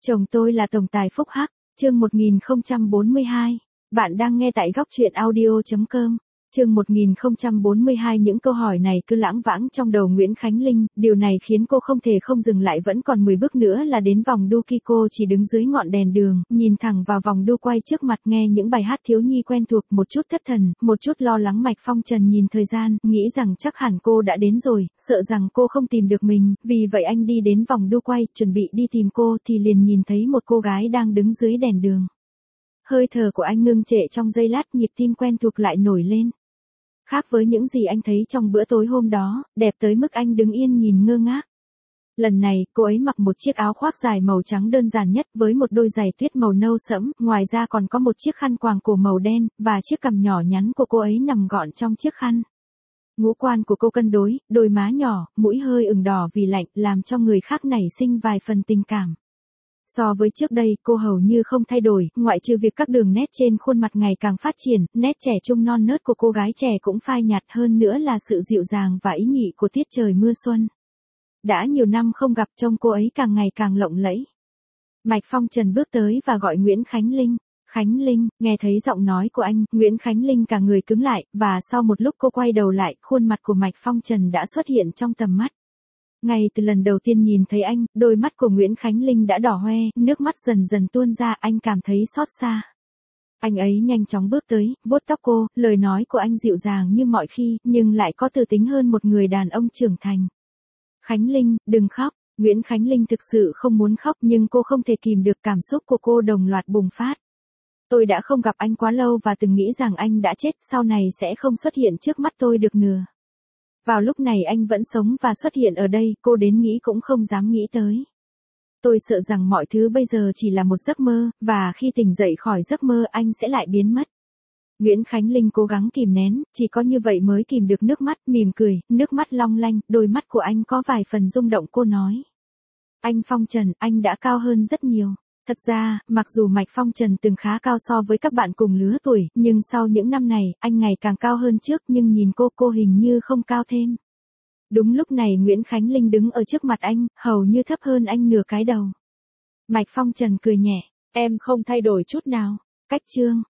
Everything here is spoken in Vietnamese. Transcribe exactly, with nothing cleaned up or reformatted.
Chồng tôi là tổng tài phúc hắc, chương một nghìn không trăm bốn mươi hai. Bạn đang nghe tại góc truyện audio chấm com. Chương một nghìn không trăm bốn mươi hai. Những câu hỏi này cứ lãng vãng trong đầu Nguyễn Khánh Linh, điều này khiến cô không thể không dừng lại, vẫn còn mười bước nữa là đến vòng đu. Khi cô chỉ đứng dưới ngọn đèn đường, nhìn thẳng vào vòng đu quay trước mặt, nghe những bài hát thiếu nhi quen thuộc, một chút thất thần, một chút lo lắng. Mạch Phong Trần nhìn thời gian, nghĩ rằng chắc hẳn cô đã đến rồi, sợ rằng cô không tìm được mình, vì vậy anh đi đến vòng đu quay, chuẩn bị đi tìm cô thì liền nhìn thấy một cô gái đang đứng dưới đèn đường. Hơi thở của anh ngưng trệ trong giây lát, nhịp tim quen thuộc lại nổi lên. Khác với những gì anh thấy trong bữa tối hôm đó, đẹp tới mức anh đứng yên nhìn ngơ ngác. Lần này, cô ấy mặc một chiếc áo khoác dài màu trắng đơn giản nhất với một đôi giày tuyết màu nâu sẫm, ngoài ra còn có một chiếc khăn quàng cổ màu đen, và chiếc cằm nhỏ nhắn của cô ấy nằm gọn trong chiếc khăn. Ngũ quan của cô cân đối, đôi má nhỏ, mũi hơi ửng đỏ vì lạnh, làm cho người khác nảy sinh vài phần tình cảm. So với trước đây, cô hầu như không thay đổi, ngoại trừ việc các đường nét trên khuôn mặt ngày càng phát triển, nét trẻ trung non nớt của cô gái trẻ cũng phai nhạt, hơn nữa là sự dịu dàng và ý nhị của tiết trời mưa xuân. Đã nhiều năm không gặp, trông cô ấy càng ngày càng lộng lẫy. Mạch Phong Trần bước tới và gọi Nguyễn Khánh Linh. Khánh Linh, nghe thấy giọng nói của anh, Nguyễn Khánh Linh cả người cứng lại, và sau một lúc cô quay đầu lại, khuôn mặt của Mạch Phong Trần đã xuất hiện trong tầm mắt. Ngay từ lần đầu tiên nhìn thấy anh, đôi mắt của Nguyễn Khánh Linh đã đỏ hoe, nước mắt dần dần tuôn ra, anh cảm thấy xót xa. Anh ấy nhanh chóng bước tới, vuốt tóc cô, lời nói của anh dịu dàng như mọi khi, nhưng lại có tư tính hơn một người đàn ông trưởng thành. Khánh Linh, đừng khóc. Nguyễn Khánh Linh thực sự không muốn khóc, nhưng cô không thể kìm được, cảm xúc của cô đồng loạt bùng phát. Tôi đã không gặp anh quá lâu và từng nghĩ rằng anh đã chết, sau này sẽ không xuất hiện trước mắt tôi được nữa. Vào lúc này anh vẫn sống và xuất hiện ở đây, cô đến nghĩ cũng không dám nghĩ tới. Tôi sợ rằng mọi thứ bây giờ chỉ là một giấc mơ, và khi tỉnh dậy khỏi giấc mơ anh sẽ lại biến mất. Nguyễn Khánh Linh cố gắng kìm nén, chỉ có như vậy mới kìm được nước mắt, mỉm cười, nước mắt long lanh, đôi mắt của anh có vài phần rung động. Cô nói: Anh Phong Trần, anh đã cao hơn rất nhiều. Thật ra, mặc dù Mạch Phong Trần từng khá cao so với các bạn cùng lứa tuổi, nhưng sau những năm này, anh ngày càng cao hơn trước, nhưng nhìn cô, cô hình như không cao thêm. Đúng lúc này Nguyễn Khánh Linh đứng ở trước mặt anh, hầu như thấp hơn anh nửa cái đầu. Mạch Phong Trần cười nhẹ: Em không thay đổi chút nào. Cách chương